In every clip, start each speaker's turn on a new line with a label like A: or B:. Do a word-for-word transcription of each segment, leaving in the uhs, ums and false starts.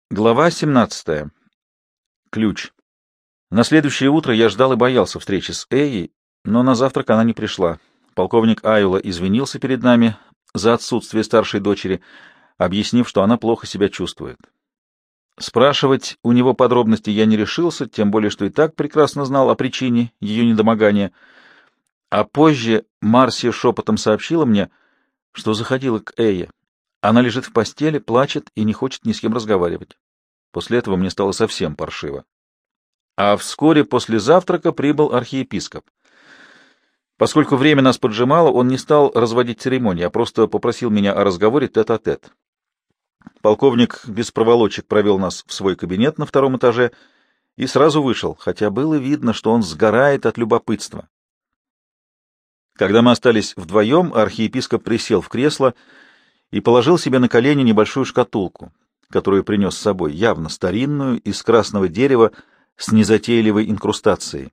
A: Глава семнадцатая. Ключ. На следующее утро я ждал и боялся встречи с Эей, но на завтрак она не пришла. Полковник Айула извинился перед нами за отсутствие старшей дочери, объяснив, что она плохо себя чувствует. Спрашивать у него подробности я не решился, тем более, что и так прекрасно знал о причине ее недомогания. А позже Марси шепотом сообщила мне, что заходила к Эе. Она лежит в постели, плачет и не хочет ни с кем разговаривать. После этого мне стало совсем паршиво. А вскоре после завтрака прибыл архиепископ. Поскольку время нас поджимало, он не стал разводить церемонии, а просто попросил меня о разговоре тет-а-тет. Полковник без проволочек провел нас в свой кабинет на втором этаже и сразу вышел, хотя было видно, что он сгорает от любопытства. Когда мы остались вдвоем, архиепископ присел в кресло и положил себе на колени небольшую шкатулку, которую принес с собой, явно старинную, из красного дерева, с незатейливой инкрустацией.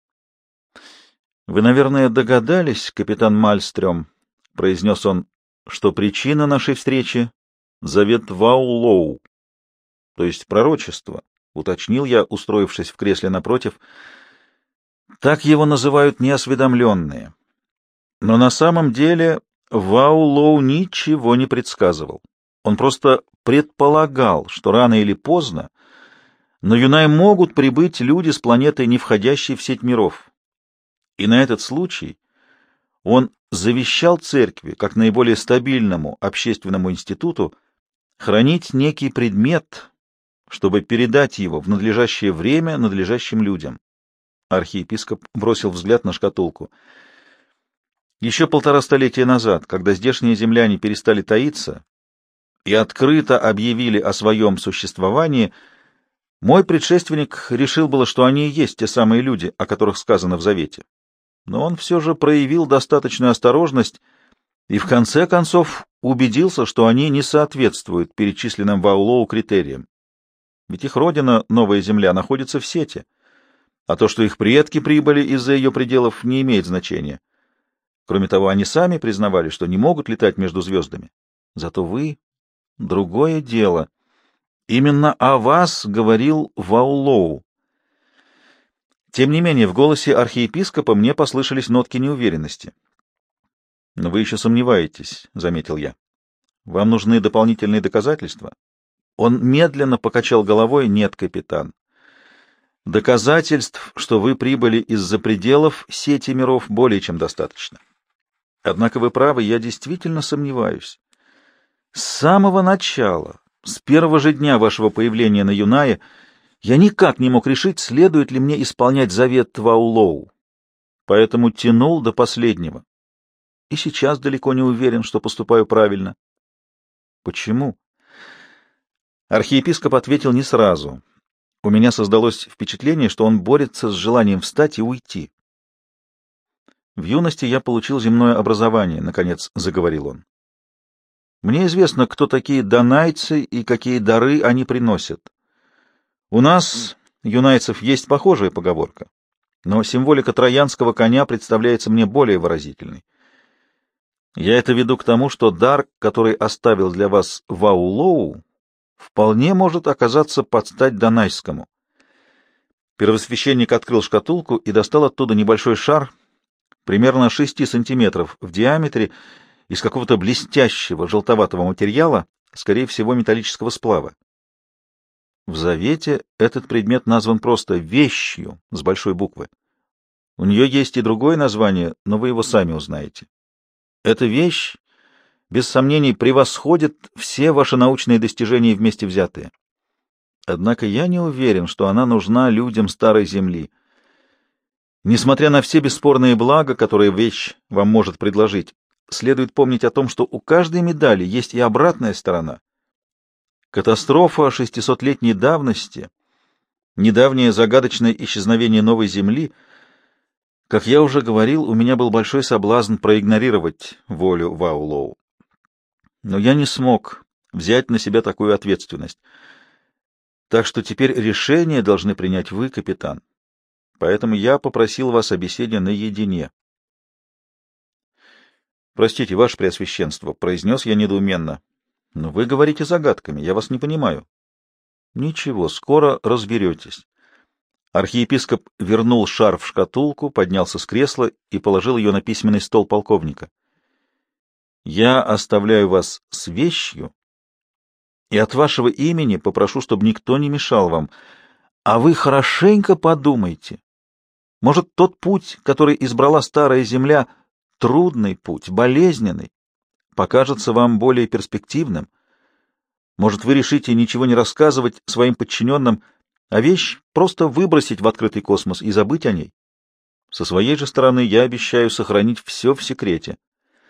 A: «Вы, наверное, догадались, капитан Мальстрём», — произнес он, — «что причина нашей встречи — завет Вау-Лоу, то есть пророчество», — уточнил я, устроившись в кресле напротив. «Так его называют неосведомленные. Но на самом деле Вау-Лоу ничего не предсказывал. Он просто предполагал, что рано или поздно на Юнай могут прибыть люди с планеты, не входящей в сеть миров. И на этот случай он завещал церкви, как наиболее стабильному общественному институту, хранить некий предмет, чтобы передать его в надлежащее время надлежащим людям. Архиепископ бросил взгляд на шкатулку. Еще полтора столетия назад, когда здешние земляне перестали таиться и открыто объявили о своем существовании, мой предшественник решил было, что они и есть те самые люди, о которых сказано в Завете. Но он все же проявил достаточную осторожность и в конце концов убедился, что они не соответствуют перечисленным в Аулоу критериям. Ведь их родина, Новая Земля, находится в сети, а то, что их предки прибыли из-за ее пределов, не имеет значения. Кроме того, они сами признавали, что не могут летать между звездами. Зато вы — другое дело. Именно о вас говорил Вау-Лоу. Тем не менее, в голосе архиепископа мне послышались нотки неуверенности. «Но вы еще сомневаетесь», — заметил я. «Вам нужны дополнительные доказательства?» Он медленно покачал головой. «Нет, капитан. Доказательств, что вы прибыли из-за пределов сети миров, более чем достаточно. Однако вы правы, я действительно сомневаюсь. С самого начала, с первого же дня вашего появления на Юнае, я никак не мог решить, следует ли мне исполнять завет Вау-Лоу, поэтому тянул до последнего. И сейчас далеко не уверен, что поступаю правильно». «Почему?» Архиепископ ответил не сразу. У меня создалось впечатление, что он борется с желанием встать и уйти. «В юности я получил земное образование», — наконец заговорил он. «Мне известно, кто такие донайцы и какие дары они приносят. У нас, юнайцев, есть похожая поговорка, но символика троянского коня представляется мне более выразительной. Я это веду к тому, что дар, который оставил для вас Вау-Лоу, вполне может оказаться под стать донайскому». Первосвященник открыл шкатулку и достал оттуда небольшой шар, примерно шести сантиметров в диаметре, из какого-то блестящего желтоватого материала, скорее всего, металлического сплава. В Завете этот предмет назван просто «вещью» с большой буквы. У нее есть и другое название, но вы его сами узнаете. Эта вещь, без сомнений, превосходит все ваши научные достижения вместе взятые. Однако я не уверен, что она нужна людям Старой Земли. Несмотря на все бесспорные блага, которые вещь вам может предложить, следует помнить о том, что у каждой медали есть и обратная сторона. Катастрофа шестисотлетней давности, недавнее загадочное исчезновение Новой Земли, как я уже говорил, у меня был большой соблазн проигнорировать волю Вау-Лоу. Но я не смог взять на себя такую ответственность. Так что теперь решение должны принять вы, капитан. Поэтому я попросил вас о беседе наедине. «Простите, ваше преосвященство», — произнес я недоуменно. «Но вы говорите загадками, я вас не понимаю». Ничего, скоро разберетесь. Архиепископ вернул шар в шкатулку, поднялся с кресла и положил ее на письменный стол полковника. Я оставляю вас с вещью, и от вашего имени попрошу, чтобы никто не мешал вам. А вы хорошенько подумайте. Может, тот путь, который избрала старая земля, трудный путь, болезненный, покажется вам более перспективным. Может, вы решите ничего не рассказывать своим подчиненным, а вещь просто выбросить в открытый космос и забыть о ней. Со своей же стороны я обещаю сохранить все в секрете.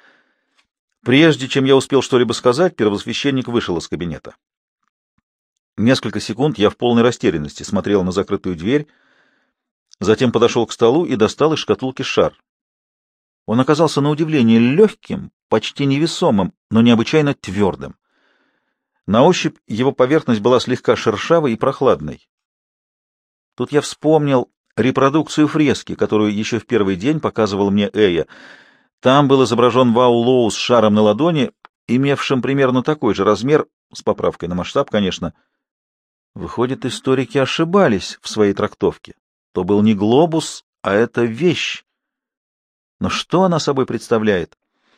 A: Прежде чем я успел что-либо сказать, первосвященник вышел из кабинета. Несколько секунд я в полной растерянности смотрел на закрытую дверь, затем подошел к столу и достал из шкатулки шар. Он оказался на удивление легким, почти невесомым, но необычайно твердым. На ощупь его поверхность была слегка шершавой и прохладной. Тут я вспомнил репродукцию фрески, которую еще в первый день показывал мне Эя. Там был изображен Вау-Лоу с шаром на ладони, имевшим примерно такой же размер, с поправкой на масштаб, конечно. Выходит, историки ошибались в своей трактовке. То был не глобус, а это вещь. Но что она собой представляет?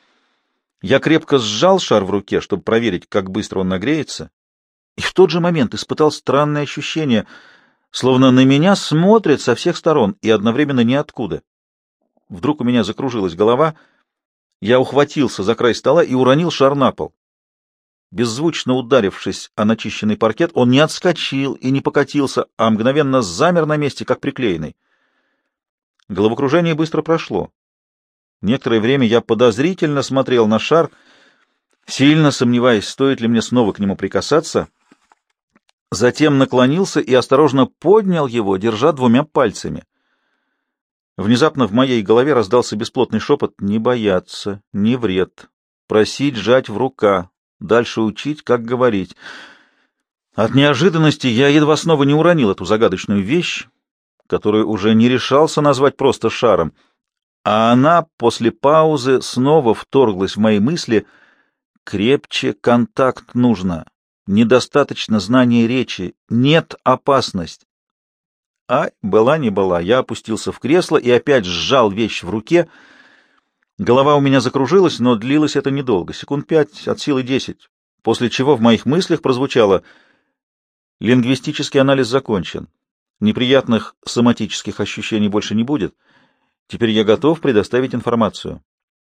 A: Я крепко сжал шар в руке, чтобы проверить, как быстро он нагреется, и в тот же момент испытал странное ощущение, словно на меня смотрят со всех сторон и одновременно ниоткуда. Вдруг у меня закружилась голова, я ухватился за край стола и уронил шар на пол. Беззвучно ударившись о начищенный паркет, он не отскочил и не покатился, а мгновенно замер на месте, как приклеенный. Головокружение быстро прошло. Некоторое время я подозрительно смотрел на шар, сильно сомневаясь, стоит ли мне снова к нему прикасаться. Затем наклонился и осторожно поднял его, держа двумя пальцами. Внезапно в моей голове раздался бесплотный шепот: «Не бояться, не вред, просить жать в рука, дальше учить, как говорить». От неожиданности я едва снова не уронил эту загадочную вещь, которую уже не решался назвать просто шаром, а она после паузы снова вторглась в мои мысли. Крепче контакт нужно, недостаточно знания речи, нет опасность. А была не была, я опустился в кресло и опять сжал вещь в руке. Голова у меня закружилась, но длилось это недолго, секунд пять, от силы десять, после чего в моих мыслях прозвучало: лингвистический анализ закончен, неприятных соматических ощущений больше не будет. Теперь я готов предоставить информацию.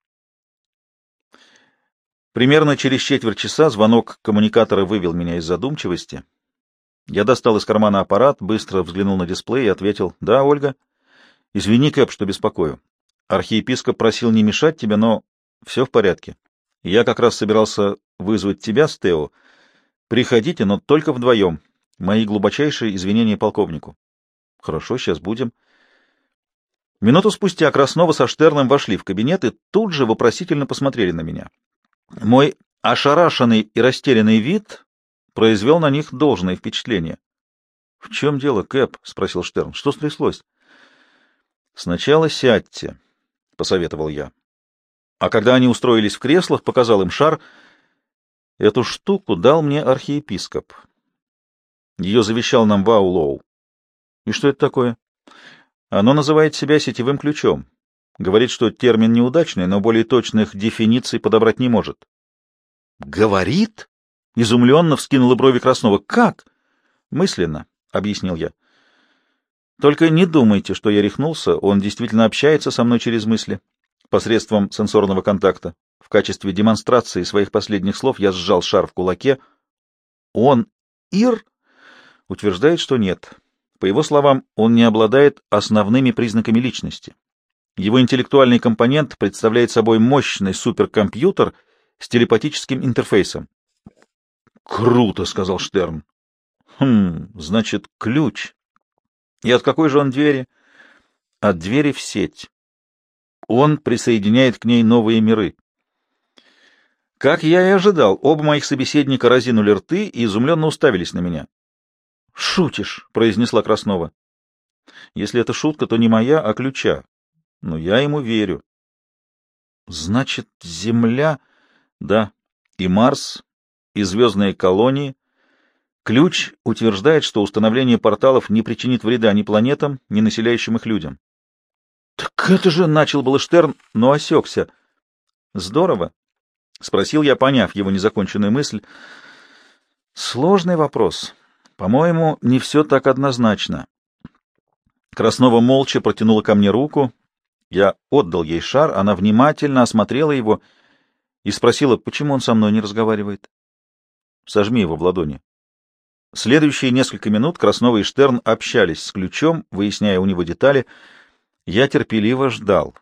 A: Примерно через четверть часа звонок коммуникатора вывел меня из задумчивости. Я достал из кармана аппарат, быстро взглянул на дисплей и ответил: «Да, Ольга. Извини, Кэп, что беспокою. Архиепископ просил не мешать тебе, но все в порядке. Я как раз собирался вызвать тебя с Тео. Приходите, но только вдвоем. Мои глубочайшие извинения полковнику». «Хорошо, сейчас будем». Минуту спустя Краснова со Штерном вошли в кабинет и тут же вопросительно посмотрели на меня. Мой ошарашенный и растерянный вид произвел на них должное впечатление. — В чем дело, Кэп? — спросил Штерн. — Что стряслось? — Сначала сядьте, — посоветовал я. А когда они устроились в креслах, показал им шар. Эту штуку дал мне архиепископ. Ее завещал нам Вау-Лоу. — И что это такое? Оно называет себя сетевым ключом. Говорит, что термин неудачный, но более точных дефиниций подобрать не может. «Говорит?» — изумленно вскинула брови Краснова. «Как?» «Мысленно», — объяснил я. «Только не думайте, что я рехнулся. Он действительно общается со мной через мысли, посредством сенсорного контакта. В качестве демонстрации своих последних слов я сжал шар в кулаке. Он Ир?» Утверждает, что нет. По его словам, он не обладает основными признаками личности. Его интеллектуальный компонент представляет собой мощный суперкомпьютер с телепатическим интерфейсом. «Круто», — сказал Штерн. «Хм, значит, ключ. И от какой же он двери?» «От двери в сеть. Он присоединяет к ней новые миры». Как я и ожидал, оба моих собеседника разинули рты и изумленно уставились на меня. «Шутишь», — произнесла Краснова. «Если это шутка, то не моя, а ключа. Но я ему верю». «Значит, Земля...» «Да, и Марс, и звездные колонии Ключ утверждает, что установление порталов не причинит вреда ни планетам, ни населяющим их людям. — Так это же, — начал было Штерн, но осекся. — Здорово, — спросил я, поняв его незаконченную мысль. — Сложный вопрос. По-моему, не все так однозначно. Краснова молча протянула ко мне руку. Я отдал ей шар, она внимательно осмотрела его и спросила, почему он со мной не разговаривает. — Сожми его в ладони. Следующие несколько минут Краснова и Штерн общались с ключом, выясняя у него детали. Я терпеливо ждал.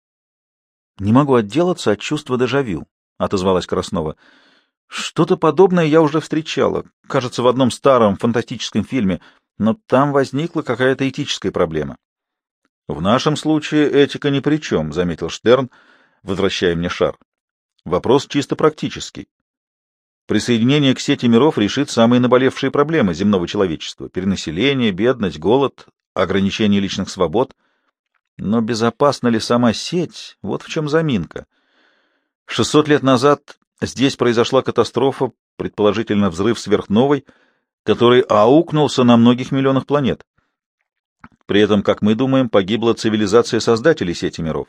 A: — Не могу отделаться от чувства дежавю, — отозвалась Краснова. — Что-то подобное я уже встречала, кажется, в одном старом фантастическом фильме, но там возникла какая-то этическая проблема. — В нашем случае этика ни при чем, — заметил Штерн, возвращая мне шар. — Вопрос чисто практический. Присоединение к сети миров решит самые наболевшие проблемы земного человечества — перенаселение, бедность, голод, ограничение личных свобод. Но безопасна ли сама сеть? Вот в чем заминка. шестьсот лет назад здесь произошла катастрофа, предположительно взрыв сверхновой, который аукнулся на многих миллионах планет. При этом, как мы думаем, погибла цивилизация создателей сети миров.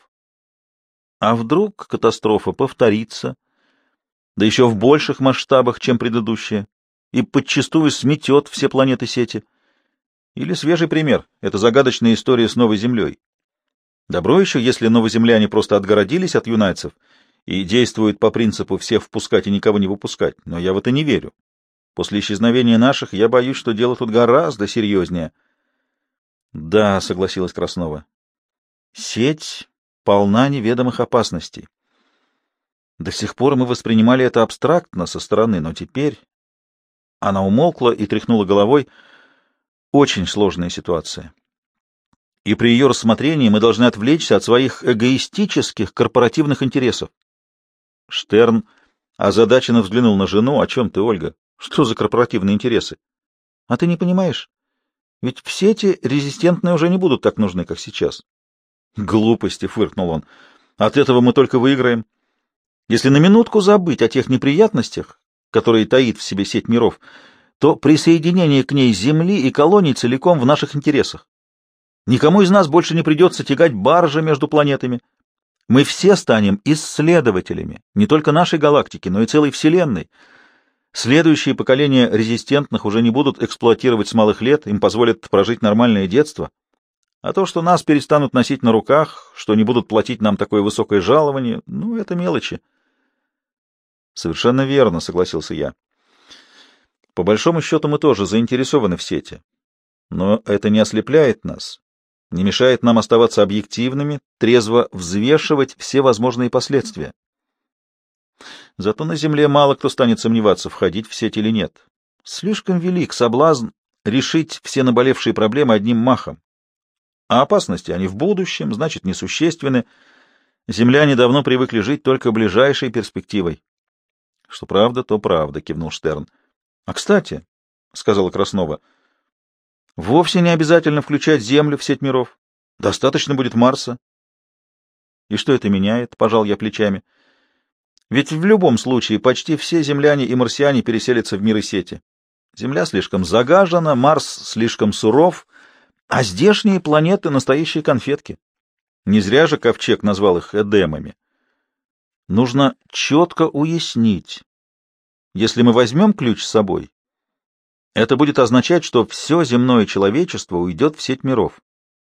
A: А вдруг катастрофа повторится, да еще в больших масштабах, чем предыдущая, и подчистую сметет все планеты сети? Или свежий пример — это загадочная история с новой Землей. Добро еще, если новоземляне просто отгородились от юнайцев и действуют по принципу «всех впускать и никого не выпускать», но я в это не верю. После исчезновения наших я боюсь, что дело тут гораздо серьезнее. — Да, — согласилась Краснова, — сеть полна неведомых опасностей. До сих пор мы воспринимали это абстрактно, со стороны, но теперь... Она умолкла и тряхнула головой. Очень сложная ситуация. И при ее рассмотрении мы должны отвлечься от своих эгоистических корпоративных интересов. Штерн озадаченно взглянул на жену. — О чем ты, Ольга? Что за корпоративные интересы? — А ты не понимаешь? Ведь в сети резистентные уже не будут так нужны, как сейчас. — Глупости, — фыркнул он. — От этого мы только выиграем. Если на минутку забыть о тех неприятностях, которые таит в себе сеть миров, то присоединение к ней Земли и колоний целиком в наших интересах. Никому из нас больше не придется тягать баржи между планетами. Мы все станем исследователями не только нашей галактики, но и целой Вселенной. Следующие поколения резистентных уже не будут эксплуатировать с малых лет, им позволят прожить нормальное детство. А то, что нас перестанут носить на руках, что не будут платить нам такое высокое жалование, ну, это мелочи. Совершенно верно, согласился я. По большому счету мы тоже заинтересованы в сети. Но это не ослепляет нас, не мешает нам оставаться объективными, трезво взвешивать все возможные последствия. Зато на Земле мало кто станет сомневаться, входить в сеть или нет. Слишком велик соблазн решить все наболевшие проблемы одним махом. А опасности они в будущем, значит, несущественны. Земляне давно привыкли жить только ближайшей перспективой. — Что правда, то правда, — кивнул Штерн. — А кстати, — сказала Краснова, — вовсе не обязательно включать Землю в сеть миров. Достаточно будет Марса. — И что это меняет? — пожал я плечами. — Ведь в любом случае почти все земляне и марсиане переселятся в миры сети. Земля слишком загажена, Марс слишком суров, а здешние планеты — настоящие конфетки. Не зря же Ковчег назвал их Эдемами. Нужно четко уяснить. Если мы возьмем ключ с собой, это будет означать, что все земное человечество уйдет в сеть миров.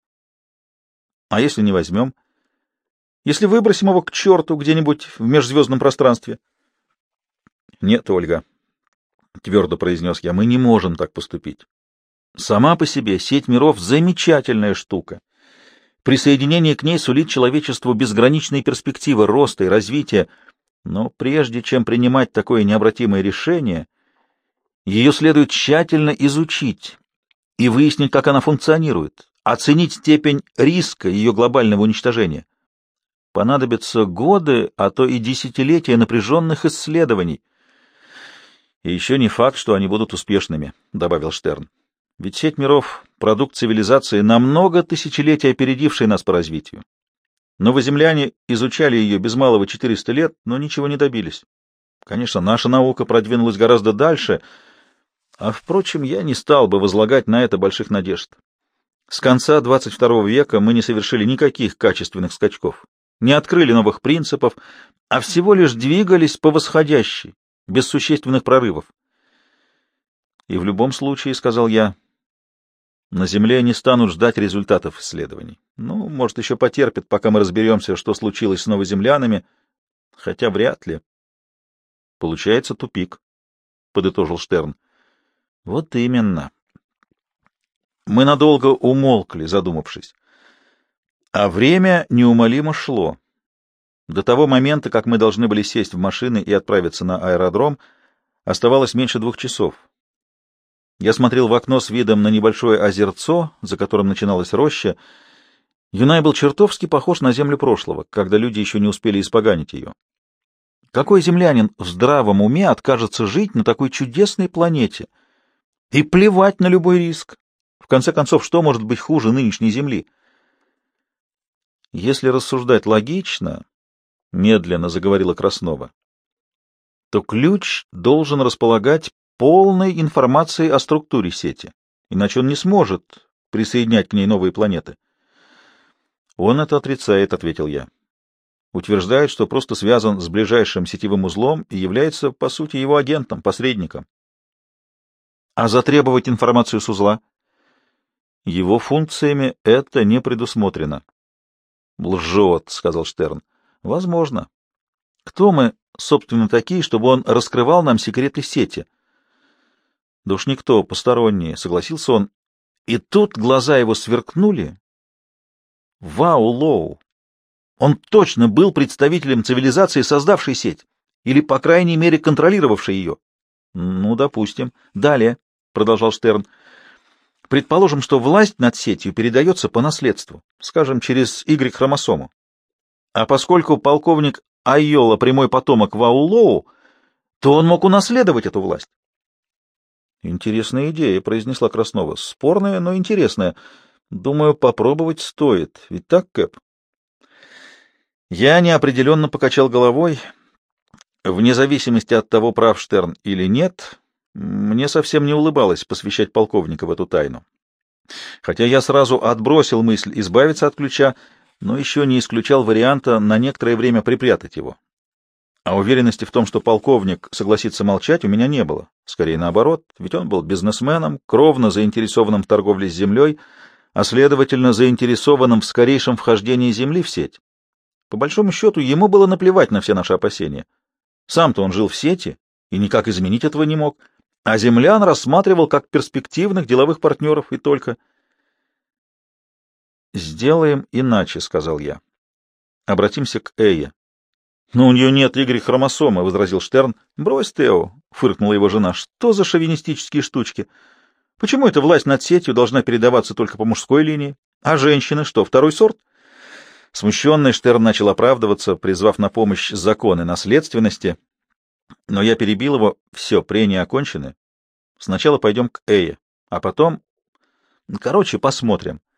A: А если не возьмем? Если выбросим его к черту где-нибудь в межзвездном пространстве? Нет, Ольга, — твердо произнес я, — мы не можем так поступить. Сама по себе сеть миров — замечательная штука. Присоединение к ней сулит человечеству безграничные перспективы роста и развития, но прежде чем принимать такое необратимое решение, ее следует тщательно изучить и выяснить, как она функционирует, оценить степень риска ее глобального уничтожения. Понадобятся годы, а то и десятилетия напряженных исследований. И еще не факт, что они будут успешными, — добавил Штерн. Ведь сеть миров — продукт цивилизации, на много тысячелетий опередившей нас по развитию. Новоземляне изучали ее без малого четыреста лет, но ничего не добились. Конечно, наша наука продвинулась гораздо дальше, А, впрочем, я не стал бы возлагать на это больших надежд. С конца двадцать второго века мы не совершили никаких качественных скачков, не открыли новых принципов, а всего лишь двигались по восходящей, без существенных прорывов. И в любом случае, — сказал я, — на Земле не станут ждать результатов исследований. Ну, может, еще потерпит, пока мы разберемся, что случилось с новоземлянами, хотя вряд ли. Получается тупик, — подытожил Штерн. Вот именно. Мы надолго умолкли, задумавшись. А время неумолимо шло. До того момента, как мы должны были сесть в машины и отправиться на аэродром, оставалось меньше двух часов. Я смотрел в окно с видом на небольшое озерцо, за которым начиналась роща. Юнай был чертовски похож на землю прошлого, когда люди еще не успели испоганить ее. Какой землянин в здравом уме откажется жить на такой чудесной планете? И плевать на любой риск. В конце концов, что может быть хуже нынешней Земли? Если рассуждать логично, — медленно заговорила Краснова, — то ключ должен располагать полной информацией о структуре сети, иначе он не сможет присоединять к ней новые планеты. Он это отрицает, — ответил я. Утверждает, что просто связан с ближайшим сетевым узлом и является, по сути, его агентом, посредником. А затребовать информацию с узла? Его функциями это не предусмотрено. Лжет, — сказал Штерн. Возможно. Кто мы, собственно, такие, чтобы он раскрывал нам секреты сети? Да уж никто, посторонние, — согласился он. И тут глаза его сверкнули. Вау-Лоу! Он точно был представителем цивилизации, создавшей сеть, или, по крайней мере, контролировавшей ее. Ну, допустим. Далее, — продолжал Штерн, — предположим, что власть над сетью передается по наследству, скажем, через Y-хромосому. А поскольку полковник Айола прямой потомок Вау-Лоу, то он мог унаследовать эту власть. Интересная идея, — произнесла Краснова. Спорная, но интересная. Думаю, попробовать стоит. Ведь так, Кэп? Я неопределенно покачал головой. Вне зависимости от того, прав Штерн или нет, мне совсем не улыбалось посвящать полковника в эту тайну. Хотя я сразу отбросил мысль избавиться от ключа, но еще не исключал варианта на некоторое время припрятать его. А уверенности в том, что полковник согласится молчать, у меня не было. Скорее наоборот, ведь он был бизнесменом, кровно заинтересованным в торговле с землей, а следовательно заинтересованным в скорейшем вхождении Земли в сеть. По большому счету, ему было наплевать на все наши опасения. Сам-то он жил в сети и никак изменить этого не мог, а землян рассматривал как перспективных деловых партнеров и только. «Сделаем иначе», — сказал я. «Обратимся к Эйе». «Но у нее нет Y-хромосомы», — возразил Штерн. «Брось, Тео», — фыркнула его жена, — «что за шовинистические штучки? Почему эта власть над сетью должна передаваться только по мужской линии? А женщины что, второй сорт?» Смущенный Штерн начал оправдываться, призвав на помощь законы наследственности, но я перебил его. Все, прения окончены. Сначала пойдем к Эйе, а потом... Короче, посмотрим.